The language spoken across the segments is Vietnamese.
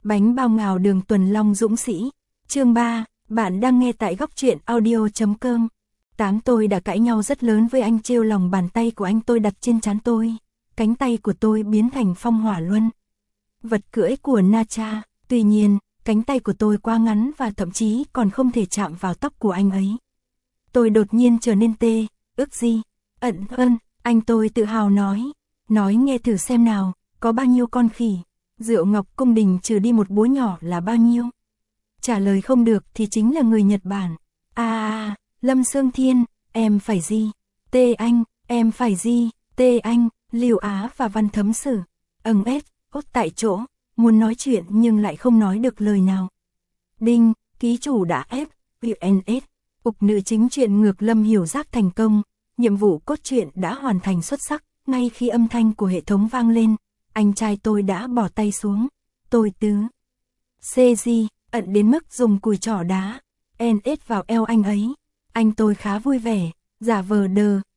Bánh bao ngào đường Tuần Long Dũng Sĩ. Chương 3, bạn đang nghe tại góc truyện audio.com. Tôi đã cãi nhau rất lớn với anh, trêu lòng bàn tay của anh tôi đặt trên trán tôi. Cánh tay của tôi biến thành phong hỏa luân. Vật cưỡi của Na-cha. Tuy nhiên, cánh tay của tôi quá ngắn và thậm chí còn không thể chạm vào tóc của anh ấy. Tôi đột nhiên trở nên tê, ước gì. Anh tôi tự hào nói. Nói nghe thử xem nào, có bao nhiêu con khỉ. Rượu ngọc cung đình trừ đi một búa nhỏ là bao nhiêu? Trả lời không được thì chính là người Nhật Bản. Lâm Sương Thiên, em phải gì? Tê anh, em phải gì? Tê anh, Lưu Á và Văn Thấm Sử. Ốt tại chỗ, muốn nói chuyện nhưng lại không nói được lời nào. Đinh, ký chủ đã UNS. Nữ chính truyện ngược Lâm Hiểu Giác thành công. Nhiệm vụ cốt truyện đã hoàn thành xuất sắc. Ngay khi âm thanh của hệ thống vang lên, anh trai tôi đã bỏ tay xuống. Tôi CG, ẩn đến mức dùng cùi trỏ đá NS vào eo anh ấy. Anh tôi khá vui vẻ, giả vờ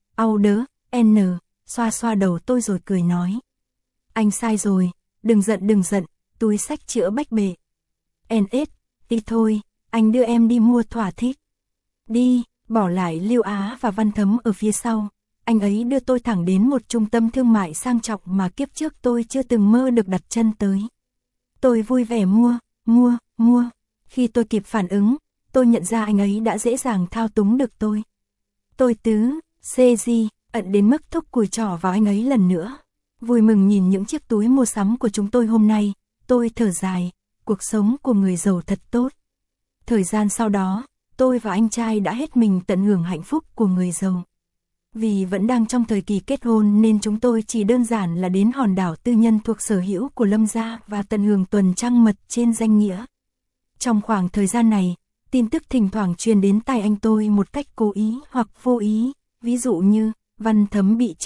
xoa xoa đầu tôi rồi cười nói. Anh sai rồi, đừng giận, túi xách chữa bách bệ. NS, đi thôi, anh đưa em đi mua thỏa thích. Đi, bỏ lại Lưu Á và Văn Thấm ở phía sau. Anh ấy đưa tôi thẳng đến một trung tâm thương mại sang trọng mà kiếp trước tôi chưa từng mơ được đặt chân tới. Tôi vui vẻ mua. Khi tôi kịp phản ứng, tôi nhận ra anh ấy đã dễ dàng thao túng được tôi. Tôi CG, ẩn đến mức thúc cùi trỏ vào anh ấy lần nữa. Vui mừng nhìn những chiếc túi mua sắm của chúng tôi hôm nay, tôi thở dài, cuộc sống của người giàu thật tốt. Thời gian sau đó, tôi và anh trai đã hết mình tận hưởng hạnh phúc của người giàu. Vì vẫn đang trong thời kỳ kết hôn nên chúng tôi chỉ đơn giản là đến hòn đảo tư nhân thuộc sở hữu của Lâm gia và tận hưởng tuần trăng mật trên danh nghĩa. Trong khoảng thời gian này, tin tức thỉnh thoảng truyền đến tai anh tôi một cách cố ý hoặc vô ý, ví dụ như Văn Thấm bị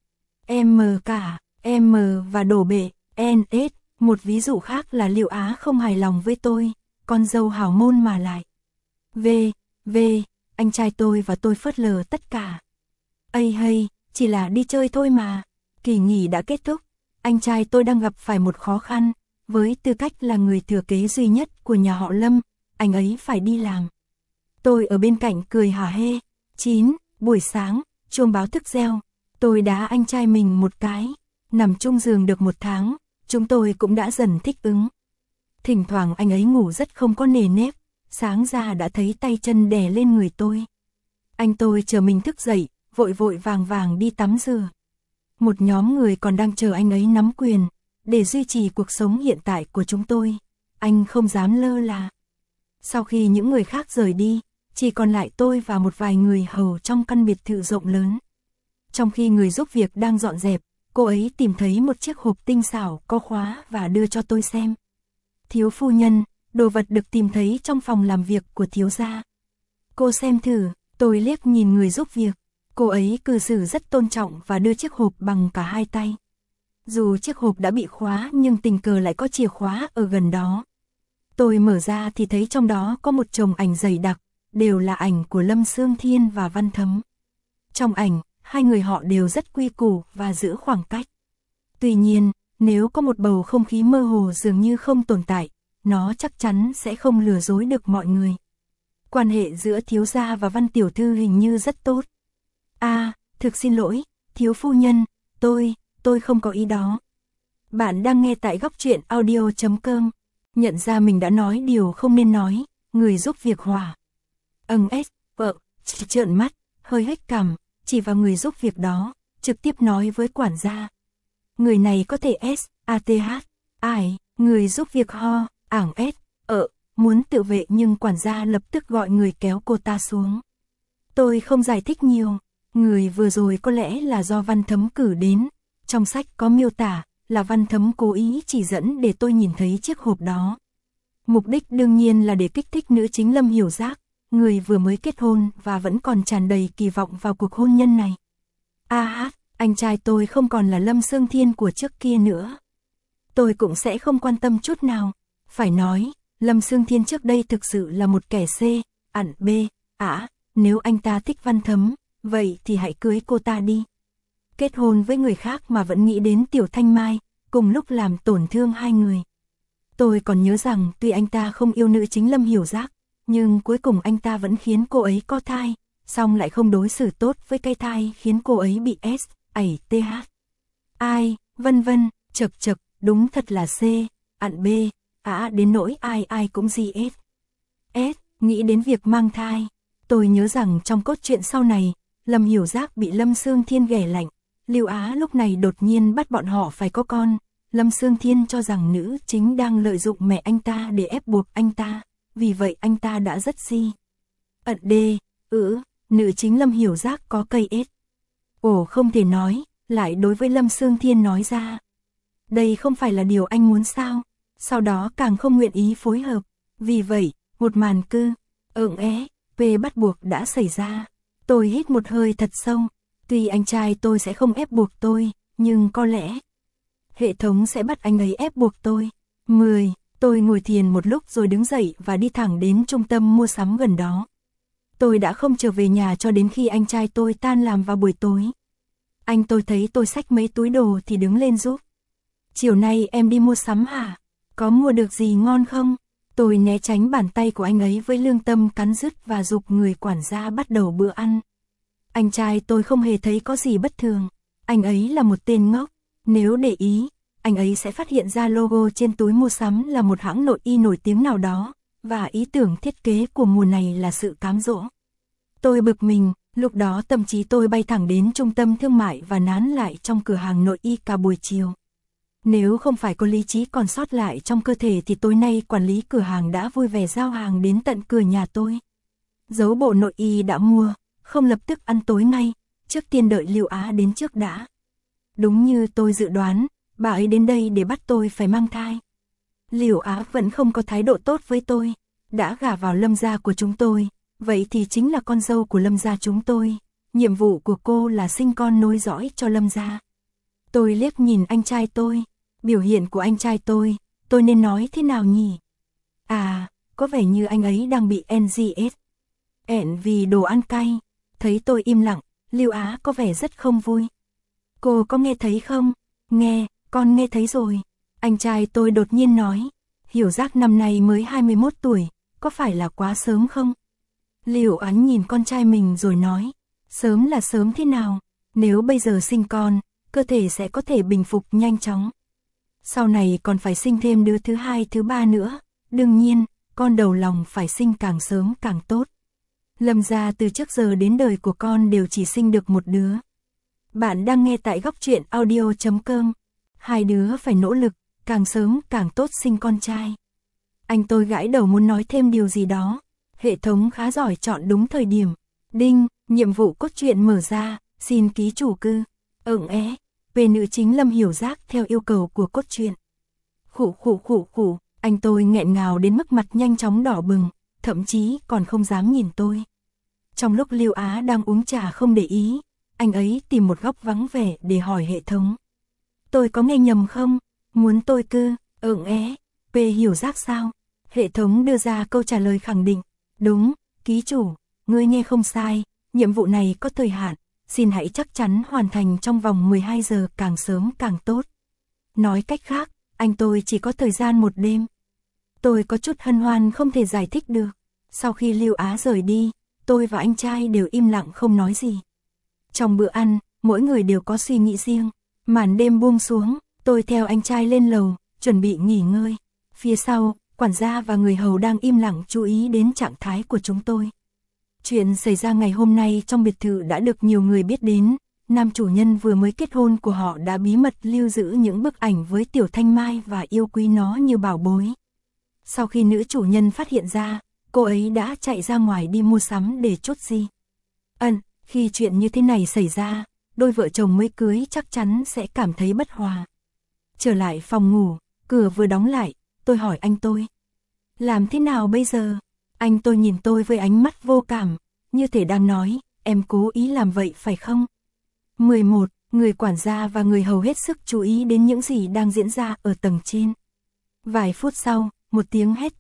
M và đổ bể, NS. Một ví dụ khác là Liệu Á không hài lòng với tôi, con dâu hảo môn mà lại. Anh trai tôi và tôi phớt lờ tất cả. Chỉ là đi chơi thôi mà. Kỳ nghỉ đã kết thúc, anh trai tôi đang gặp phải một khó khăn. Với tư cách là người thừa kế duy nhất của nhà họ Lâm, anh ấy phải đi làm. Tôi ở bên cạnh cười hả hê. Buổi sáng, chuông báo thức reo. Tôi đá anh trai mình một cái. Nằm chung giường được 1 tháng, chúng tôi cũng đã dần thích ứng. Thỉnh thoảng anh ấy ngủ rất không có nề nếp, sáng ra đã thấy tay chân đè lên người tôi. Anh tôi chờ mình thức dậy, vội vàng đi tắm rửa. Một nhóm người còn đang chờ anh ấy nắm quyền, để duy trì cuộc sống hiện tại của chúng tôi. Anh không dám lơ là. Sau khi những người khác rời đi, chỉ còn lại tôi và một vài người hầu trong căn biệt thự rộng lớn. Trong khi người giúp việc đang dọn dẹp, cô ấy tìm thấy một chiếc hộp tinh xảo có khóa và đưa cho tôi xem. Thiếu phu nhân, đồ vật được tìm thấy trong phòng làm việc của thiếu gia. Cô xem thử. Tôi liếc nhìn người giúp việc. Cô ấy cư xử rất tôn trọng và đưa chiếc hộp bằng cả hai tay. Dù chiếc hộp đã bị khóa nhưng tình cờ lại có chìa khóa ở gần đó. Tôi mở ra thì thấy trong đó có một chồng ảnh dày đặc, đều là ảnh của Lâm Sương Thiên và Văn Thấm. Trong ảnh, hai người họ đều rất quy củ và giữ khoảng cách. Tuy nhiên, nếu có một bầu không khí mơ hồ dường như không tồn tại, nó chắc chắn sẽ không lừa dối được mọi người. Quan hệ giữa thiếu gia và Văn tiểu thư hình như rất tốt. Thực xin lỗi, thiếu phu nhân, tôi không có ý đó. Bạn đang nghe tại góc truyện audio.com. Nhận ra mình đã nói điều không nên nói, người giúp việc hỏa. Trợn mắt, hơi hếch cằm, chỉ vào người giúp việc đó, trực tiếp nói với quản gia. Người này có thể SATH, người giúp việc ho, muốn tự vệ nhưng quản gia lập tức gọi người kéo cô ta xuống. Tôi không giải thích nhiều, người vừa rồi có lẽ là do Văn Thấm cử đến. Trong sách có miêu tả là Văn Thấm cố ý chỉ dẫn để tôi nhìn thấy chiếc hộp đó. Mục đích đương nhiên là để kích thích nữ chính Lâm Hiểu Giác, người vừa mới kết hôn và vẫn còn tràn đầy kỳ vọng vào cuộc hôn nhân này. Anh trai tôi không còn là Lâm Sương Thiên của trước kia nữa. Tôi cũng sẽ không quan tâm chút nào. Phải nói, Lâm Sương Thiên trước đây thực sự là một kẻ B. Nếu anh ta thích Văn Thấm, vậy thì hãy cưới cô ta đi. Kết hôn với người khác mà vẫn nghĩ đến Tiểu Thanh Mai, cùng lúc làm tổn thương hai người. Tôi còn nhớ rằng tuy anh ta không yêu nữ chính Lâm Hiểu Giác, nhưng cuối cùng anh ta vẫn khiến cô ấy có thai, xong lại không đối xử tốt với cái thai khiến cô ấy bị SATH. Ai, vân vân, chật chật, đúng thật là C, ặn B, đến nỗi ai cũng GS. Nghĩ đến việc mang thai, tôi nhớ rằng trong cốt truyện sau này, Lâm Hiểu Giác bị Lâm Sương Thiên ghẻ lạnh, Lưu Á lúc này đột nhiên bắt bọn họ phải có con. Lâm Sương Thiên cho rằng nữ chính đang lợi dụng mẹ anh ta để ép buộc anh ta, vì vậy anh ta đã rất ẩn D, nữ chính Lâm Hiểu Giác có cây S. Ồ, không thể nói, lại đối với Lâm Sương Thiên nói ra. Đây không phải là điều anh muốn sao, sau đó càng không nguyện ý phối hợp, vì vậy, một màn P bắt buộc đã xảy ra. Tôi hít một hơi thật sâu, tuy anh trai tôi sẽ không ép buộc tôi, nhưng có lẽ hệ thống sẽ bắt anh ấy ép buộc tôi. Tôi ngồi thiền một lúc rồi đứng dậy và đi thẳng đến trung tâm mua sắm gần đó. Tôi đã không trở về nhà cho đến khi anh trai tôi tan làm vào buổi tối. Anh tôi thấy tôi xách mấy túi đồ thì đứng lên giúp. Chiều nay em đi mua sắm hả? Có mua được gì ngon không? Tôi né tránh bàn tay của anh ấy với lương tâm cắn rứt và giục người quản gia bắt đầu bữa ăn. Anh trai tôi không hề thấy có gì bất thường. Anh ấy là một tên ngốc. Nếu để ý, anh ấy sẽ phát hiện ra logo trên túi mua sắm là một hãng nội y nổi tiếng nào đó, và ý tưởng thiết kế của mùa này là sự cám dỗ. Tôi bực mình, lúc đó tâm trí tôi bay thẳng đến trung tâm thương mại và nán lại trong cửa hàng nội y cả buổi chiều. Nếu không phải có lý trí còn sót lại trong cơ thể thì tối nay quản lý cửa hàng đã vui vẻ giao hàng đến tận cửa nhà tôi. Dấu bộ nội y đã mua, không lập tức ăn tối ngay, trước tiên đợi Lưu Á đến trước đã. Đúng như tôi dự đoán, bà ấy đến đây để bắt tôi phải mang thai. Lưu Á vẫn không có thái độ tốt với tôi, đã gả vào Lâm gia của chúng tôi, vậy thì chính là con dâu của Lâm gia chúng tôi. Nhiệm vụ của cô là sinh con nối dõi cho Lâm gia. Tôi liếc nhìn anh trai tôi, biểu hiện của anh trai tôi nên nói thế nào nhỉ? Có vẻ như anh ấy đang bị NGS. Vì đồ ăn cay. Thấy tôi im lặng, Lưu Á có vẻ rất không vui. Cô có nghe thấy không? Nghe, con nghe thấy rồi. Anh trai tôi đột nhiên nói, Hiểu Giác năm nay mới 21 tuổi, có phải là quá sớm không? Lưu Á nhìn con trai mình rồi nói, sớm là sớm thế nào? Nếu bây giờ sinh con, cơ thể sẽ có thể bình phục nhanh chóng. Sau này còn phải sinh thêm đứa thứ hai, thứ ba nữa. Đương nhiên, con đầu lòng phải sinh càng sớm càng tốt. Lâm gia từ trước giờ đến đời của con đều chỉ sinh được một đứa. Bạn đang nghe tại Góc Truyện Audio.com. Hai đứa phải nỗ lực, càng sớm càng tốt sinh con trai. Anh tôi gãi đầu muốn nói thêm điều gì đó. Hệ thống khá giỏi chọn đúng thời điểm. Đinh, nhiệm vụ cốt truyện mở ra, xin ký chủ cư. Về nữ chính Lâm Hiểu Giác theo yêu cầu của cốt truyện. Khủ, anh tôi nghẹn ngào đến mức mặt nhanh chóng đỏ bừng, thậm chí còn không dám nhìn tôi. Trong lúc Lưu Á đang uống trà không để ý, anh ấy tìm một góc vắng vẻ để hỏi hệ thống. Tôi có nghe nhầm không? Muốn tôi cư, Hiểu Giác sao? Hệ thống đưa ra câu trả lời khẳng định. Đúng, ký chủ, ngươi nghe không sai, nhiệm vụ này có thời hạn. Xin hãy chắc chắn hoàn thành trong vòng 12 giờ, càng sớm càng tốt. Nói cách khác, anh tôi chỉ có thời gian một đêm. Tôi có chút hân hoan không thể giải thích được. Sau khi Lưu Á rời đi, tôi và anh trai đều im lặng không nói gì. Trong bữa ăn, mỗi người đều có suy nghĩ riêng. Màn đêm buông xuống, tôi theo anh trai lên lầu, chuẩn bị nghỉ ngơi. Phía sau, quản gia và người hầu đang im lặng chú ý đến trạng thái của chúng tôi. Chuyện xảy ra ngày hôm nay trong biệt thự đã được nhiều người biết đến. Nam chủ nhân vừa mới kết hôn của họ đã bí mật lưu giữ những bức ảnh với Tiểu Thanh Mai và yêu quý nó như bảo bối. Sau khi nữ chủ nhân phát hiện ra, cô ấy đã chạy ra ngoài đi mua sắm để chốt gì. Khi chuyện như thế này xảy ra, đôi vợ chồng mới cưới chắc chắn sẽ cảm thấy bất hòa. Trở lại phòng ngủ, cửa vừa đóng lại, tôi hỏi anh tôi. Làm thế nào bây giờ? Anh tôi nhìn tôi với ánh mắt vô cảm, như thể đang nói, em cố ý làm vậy phải không? 11. Người quản gia và người hầu hết sức chú ý đến những gì đang diễn ra ở tầng trên. Vài phút sau, một tiếng hét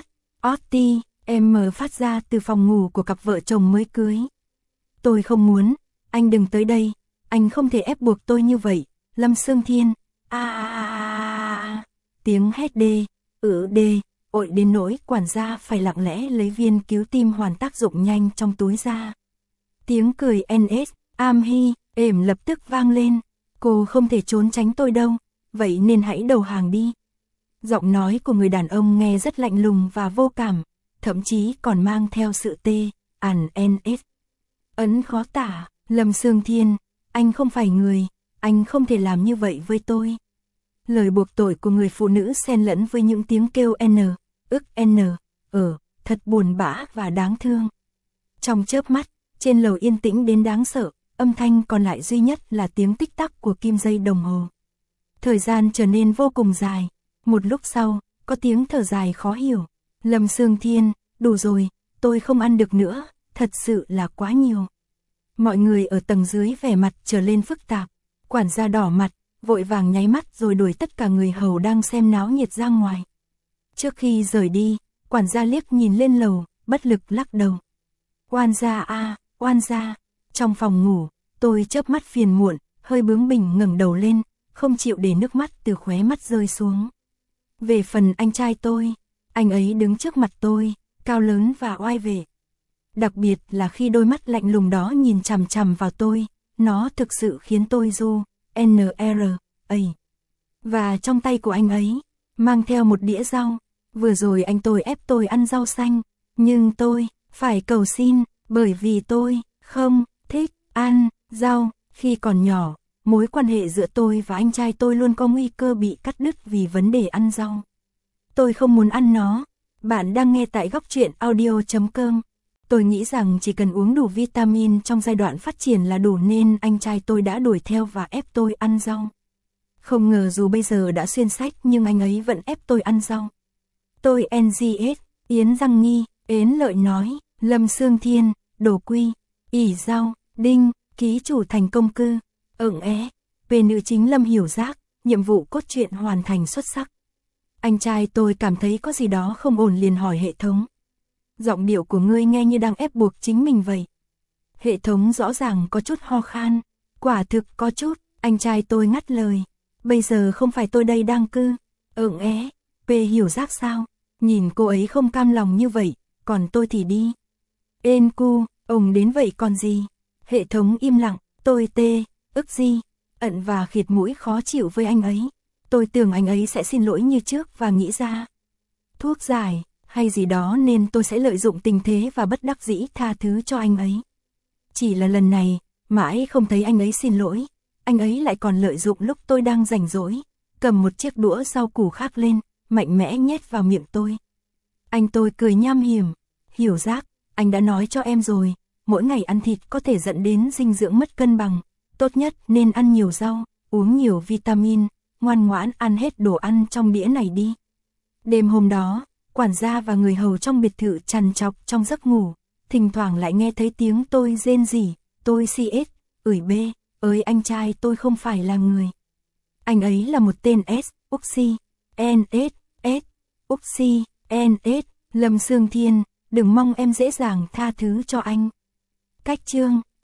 phát ra từ phòng ngủ của cặp vợ chồng mới cưới. Tôi không muốn, anh đừng tới đây, anh không thể ép buộc tôi như vậy, Lâm Sương Thiên. Tiếng hét Ội đến nỗi quản gia phải lặng lẽ lấy viên cứu tim hoàn tác dụng nhanh trong túi ra. Tiếng cười NS, êm lập tức vang lên. Cô không thể trốn tránh tôi đâu, vậy nên hãy đầu hàng đi. Giọng nói của người đàn ông nghe rất lạnh lùng và vô cảm, thậm chí còn mang theo sự NS. Ấn khó tả, Lâm Sương Thiên, anh không phải người, anh không thể làm như vậy với tôi. Lời buộc tội của người phụ nữ xen lẫn với những tiếng kêu thật buồn bã và đáng thương. Trong chớp mắt, trên lầu yên tĩnh đến đáng sợ, âm thanh còn lại duy nhất là tiếng tích tắc của kim dây đồng hồ. Thời gian trở nên vô cùng dài, một lúc sau, có tiếng thở dài khó hiểu. Lâm Sương Thiên, đủ rồi, tôi không ăn được nữa, thật sự là quá nhiều. Mọi người ở tầng dưới vẻ mặt trở lên phức tạp, quản gia đỏ mặt, vội vàng nháy mắt rồi đuổi tất cả người hầu đang xem náo nhiệt ra ngoài. Trước khi rời đi, quản gia liếc nhìn lên lầu, bất lực lắc đầu. Oan gia oan gia. Trong phòng ngủ, tôi chớp mắt phiền muộn, hơi bướng bỉnh ngẩng đầu lên, không chịu để nước mắt từ khóe mắt rơi xuống. Về phần anh trai tôi, anh ấy đứng trước mặt tôi, cao lớn và oai vệ. Đặc biệt là khi đôi mắt lạnh lùng đó nhìn chằm chằm vào tôi, nó thực sự khiến tôi Và trong tay của anh ấy, mang theo một đĩa rau. Vừa rồi anh tôi ép tôi ăn rau xanh, nhưng tôi phải cầu xin, bởi vì tôi không thích ăn rau. Khi còn nhỏ, mối quan hệ giữa tôi và anh trai tôi luôn có nguy cơ bị cắt đứt vì vấn đề ăn rau. Tôi không muốn ăn nó. Bạn đang nghe tại Góc Truyện Audio.com. Tôi nghĩ rằng chỉ cần uống đủ vitamin trong giai đoạn phát triển là đủ nên anh trai tôi đã đuổi theo và ép tôi ăn rau. Không ngờ dù bây giờ đã xuyên sách nhưng anh ấy vẫn ép tôi ăn rau. Tôi Yến Răng Nghi, ến lợi nói, Lâm Sương Thiên, đồ quy, ỉ rau, đinh, ký chủ thành công cư, về nữ chính Lâm Hiểu Giác, nhiệm vụ cốt truyện hoàn thành xuất sắc. Anh trai tôi cảm thấy có gì đó không ổn liền hỏi hệ thống. Giọng điệu của ngươi nghe như đang ép buộc chính mình vậy. Hệ thống rõ ràng có chút ho khan, quả thực có chút, anh trai tôi ngắt lời. Bây giờ không phải tôi đây đang cư, Hiểu Giác sao? Nhìn cô ấy không cam lòng như vậy, còn tôi thì đi. Ông đến vậy còn gì? Hệ thống im lặng, tôi ận và khịt mũi khó chịu với anh ấy. Tôi tưởng anh ấy sẽ xin lỗi như trước và nghĩ ra thuốc giải hay gì đó nên tôi sẽ lợi dụng tình thế và bất đắc dĩ tha thứ cho anh ấy. Chỉ là lần này, mãi không thấy anh ấy xin lỗi. Anh ấy lại còn lợi dụng lúc tôi đang rảnh rỗi, cầm một chiếc đũa rau củ khác lên, mạnh mẽ nhét vào miệng tôi. Anh tôi cười nham hiểm. Hiểu Giác, anh đã nói cho em rồi, mỗi ngày ăn thịt có thể dẫn đến dinh dưỡng mất cân bằng. Tốt nhất nên ăn nhiều rau, uống nhiều vitamin, ngoan ngoãn ăn hết đồ ăn trong đĩa này đi. Đêm hôm đó, quản gia và người hầu trong biệt thự trằn trọc trong giấc ngủ, thỉnh thoảng lại nghe thấy tiếng tôi rên rỉ, tôi anh trai tôi không phải là người. Anh ấy là một tên Lâm Sương Thiên, đừng mong em dễ dàng tha thứ cho anh. Cách chương